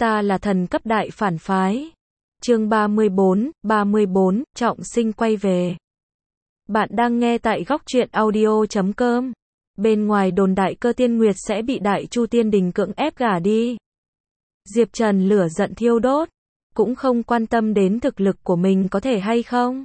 Ta là thần cấp đại phản phái. Chương 34, Trọng Sinh quay về. Bạn đang nghe tại góc truyện audio.com. Bên ngoài đồn đại Cơ Tiên Nguyệt sẽ bị Đại Chu Tiên Đình cưỡng ép gả đi. Diệp Trần lửa giận thiêu đốt, cũng không quan tâm đến thực lực của mình có thể hay không.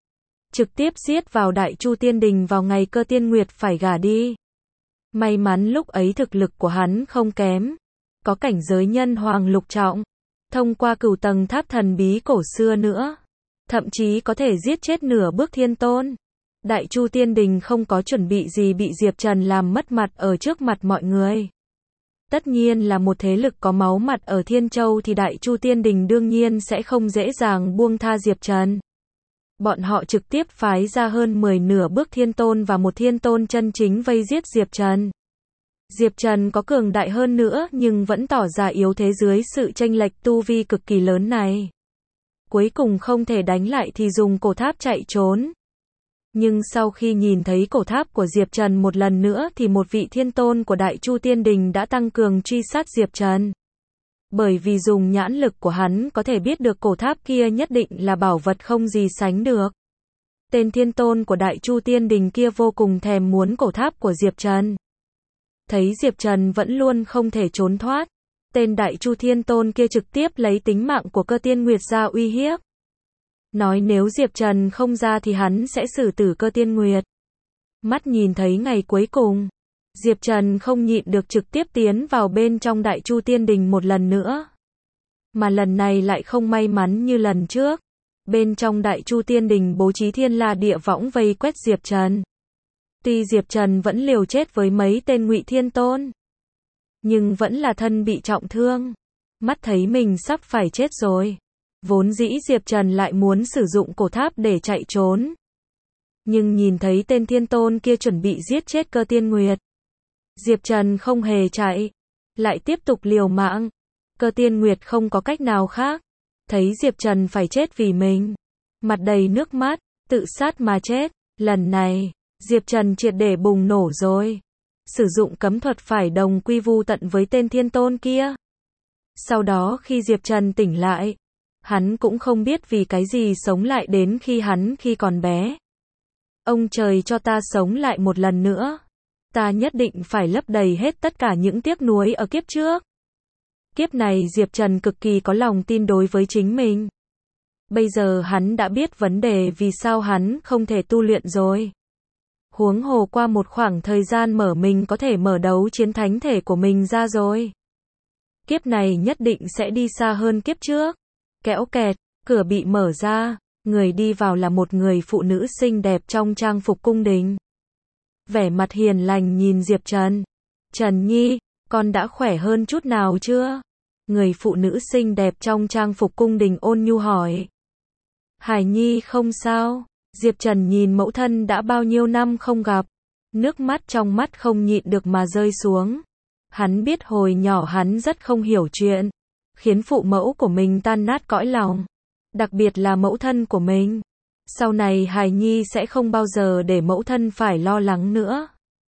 Trực tiếp giết vào Đại Chu Tiên Đình vào ngày Cơ Tiên Nguyệt phải gả đi. May mắn lúc ấy thực lực của hắn không kém, có cảnh giới nhân hoàng lục trọng, thông qua cửu tầng tháp thần bí cổ xưa nữa, thậm chí có thể giết chết nửa bước thiên tôn. Đại Chu Tiên Đình không có chuẩn bị gì bị Diệp Trần làm mất mặt ở trước mặt mọi người. Tất nhiên là một thế lực có máu mặt ở Thiên Châu thì Đại Chu Tiên Đình đương nhiên sẽ không dễ dàng buông tha Diệp Trần. Bọn họ trực tiếp phái ra hơn 10 nửa bước thiên tôn và một thiên tôn chân chính vây giết Diệp Trần. Diệp Trần có cường đại hơn nữa nhưng vẫn tỏ ra yếu thế dưới sự chênh lệch tu vi cực kỳ lớn này. Cuối cùng không thể đánh lại thì dùng cổ tháp chạy trốn. Nhưng sau khi nhìn thấy cổ tháp của Diệp Trần một lần nữa thì một vị thiên tôn của Đại Chu Tiên Đình đã tăng cường truy sát Diệp Trần. Bởi vì dùng nhãn lực của hắn có thể biết được cổ tháp kia nhất định là bảo vật không gì sánh được. Tên thiên tôn của Đại Chu Tiên Đình kia vô cùng thèm muốn cổ tháp của Diệp Trần. Thấy Diệp Trần vẫn luôn không thể trốn thoát, tên Đại Chu Thiên Tôn kia trực tiếp lấy tính mạng của Cơ Tiên Nguyệt ra uy hiếp. Nói nếu Diệp Trần không ra thì hắn sẽ xử tử Cơ Tiên Nguyệt. Mắt nhìn thấy ngày cuối cùng, Diệp Trần không nhịn được trực tiếp tiến vào bên trong Đại Chu Tiên Đình một lần nữa. Mà lần này lại không may mắn như lần trước. Bên trong Đại Chu Tiên Đình bố trí thiên la địa võng vây quét Diệp Trần. Tuy Diệp Trần vẫn liều chết với mấy tên Ngụy Thiên Tôn, nhưng vẫn là thân bị trọng thương. Mắt thấy mình sắp phải chết rồi. Vốn dĩ Diệp Trần lại muốn sử dụng cổ tháp để chạy trốn. Nhưng nhìn thấy tên Thiên Tôn kia chuẩn bị giết chết Cơ Tiên Nguyệt, Diệp Trần không hề chạy, lại tiếp tục liều mạng. Cơ Tiên Nguyệt không có cách nào khác. Thấy Diệp Trần phải chết vì mình, mặt đầy nước mắt, tự sát mà chết. Lần này Diệp Trần triệt để bùng nổ rồi. Sử dụng cấm thuật phải đồng quy vu tận với tên thiên tôn kia. Sau đó khi Diệp Trần tỉnh lại, hắn cũng không biết vì cái gì sống lại đến khi còn bé. Ông trời cho ta sống lại một lần nữa. Ta nhất định phải lấp đầy hết tất cả những tiếc nuối ở kiếp trước. Kiếp này Diệp Trần cực kỳ có lòng tin đối với chính mình. Bây giờ hắn đã biết vấn đề vì sao hắn không thể tu luyện rồi. Huống hồ qua một khoảng thời gian mình có thể mở đấu chiến thánh thể của mình ra rồi. Kiếp này nhất định sẽ đi xa hơn kiếp trước. Kéo kẹt, cửa bị mở ra, người đi vào là một người phụ nữ xinh đẹp trong trang phục cung đình. Vẻ mặt hiền lành nhìn Diệp Trần. Trần Nhi, con đã khỏe hơn chút nào chưa? Người phụ nữ xinh đẹp trong trang phục cung đình ôn nhu hỏi. Hải Nhi không sao. Diệp Trần nhìn mẫu thân đã bao nhiêu năm không gặp, nước mắt trong mắt không nhịn được mà rơi xuống. Hắn biết hồi nhỏ hắn rất không hiểu chuyện, khiến phụ mẫu của mình tan nát cõi lòng, đặc biệt là mẫu thân của mình. Sau này Hải Nhi sẽ không bao giờ để mẫu thân phải lo lắng nữa.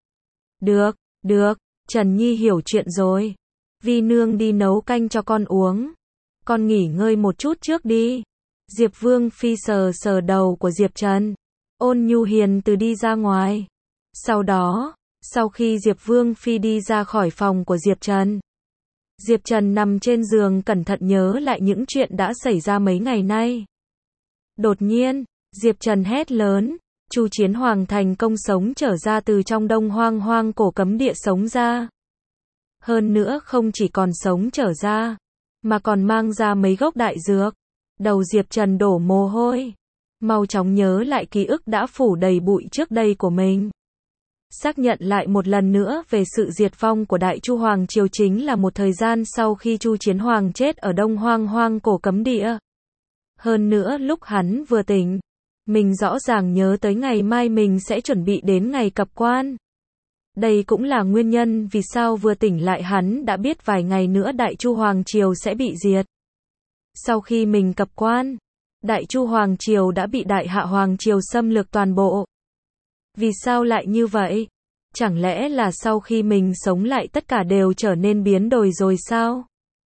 Được, Trần Nhi hiểu chuyện rồi. Vi nương đi nấu canh cho con uống. Con nghỉ ngơi một chút trước đi. Diệp Vương Phi sờ sờ đầu của Diệp Trần, ôn nhu hiền từ đi ra ngoài. Sau đó, sau khi Diệp Vương Phi đi ra khỏi phòng của Diệp Trần nằm trên giường cẩn thận nhớ lại những chuyện đã xảy ra mấy ngày nay. Đột nhiên, Diệp Trần hét lớn, Chu Chiến Hoàng thành công sống trở ra từ trong Đông Hoang cổ cấm địa sống ra. Hơn nữa không chỉ còn sống trở ra, mà còn mang ra mấy gốc đại dược. Đầu Diệp Trần đổ mồ hôi, mau chóng nhớ lại ký ức đã phủ đầy bụi trước đây của mình. Xác nhận lại một lần nữa về sự diệt vong của Đại Chu Hoàng triều chính là một thời gian sau khi Chu Chiến Hoàng chết ở Đông Hoang cổ cấm địa. Hơn nữa lúc hắn vừa tỉnh, mình rõ ràng nhớ tới ngày mai mình sẽ chuẩn bị đến ngày cập quan. Đây cũng là nguyên nhân vì sao vừa tỉnh lại hắn đã biết vài ngày nữa Đại Chu Hoàng triều sẽ bị diệt. Sau khi mình cập quan, Đại Chu Hoàng triều đã bị Đại Hạ Hoàng triều xâm lược toàn bộ. Vì sao lại như vậy? Chẳng lẽ là sau khi mình sống lại tất cả đều trở nên biến đổi rồi sao?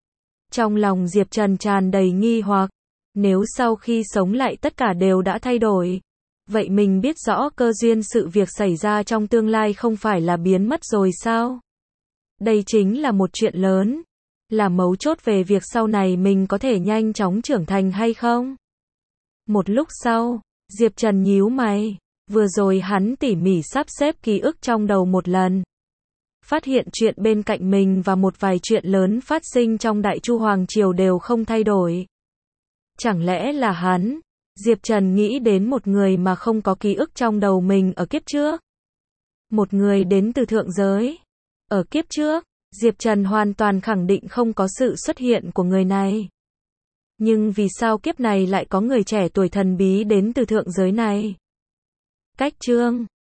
Trong lòng Diệp Trần tràn đầy nghi hoặc, nếu sau khi sống lại tất cả đều đã thay đổi, vậy mình biết rõ cơ duyên sự việc xảy ra trong tương lai không phải là biến mất rồi sao? Đây chính là một chuyện lớn, là mấu chốt về việc sau này mình có thể nhanh chóng trưởng thành hay không? Một lúc sau, Diệp Trần nhíu mày, vừa rồi hắn tỉ mỉ sắp xếp ký ức trong đầu một lần. Phát hiện chuyện bên cạnh mình và một vài chuyện lớn phát sinh trong Đại Chu Hoàng Triều đều không thay đổi. Chẳng lẽ là hắn? Diệp Trần nghĩ đến một người mà không có ký ức trong đầu mình ở kiếp trước. Một người đến từ thượng giới. Ở kiếp trước, Diệp Trần hoàn toàn khẳng định không có sự xuất hiện của người này. Nhưng vì sao kiếp này lại có người trẻ tuổi thần bí đến từ thượng giới này? Cách chương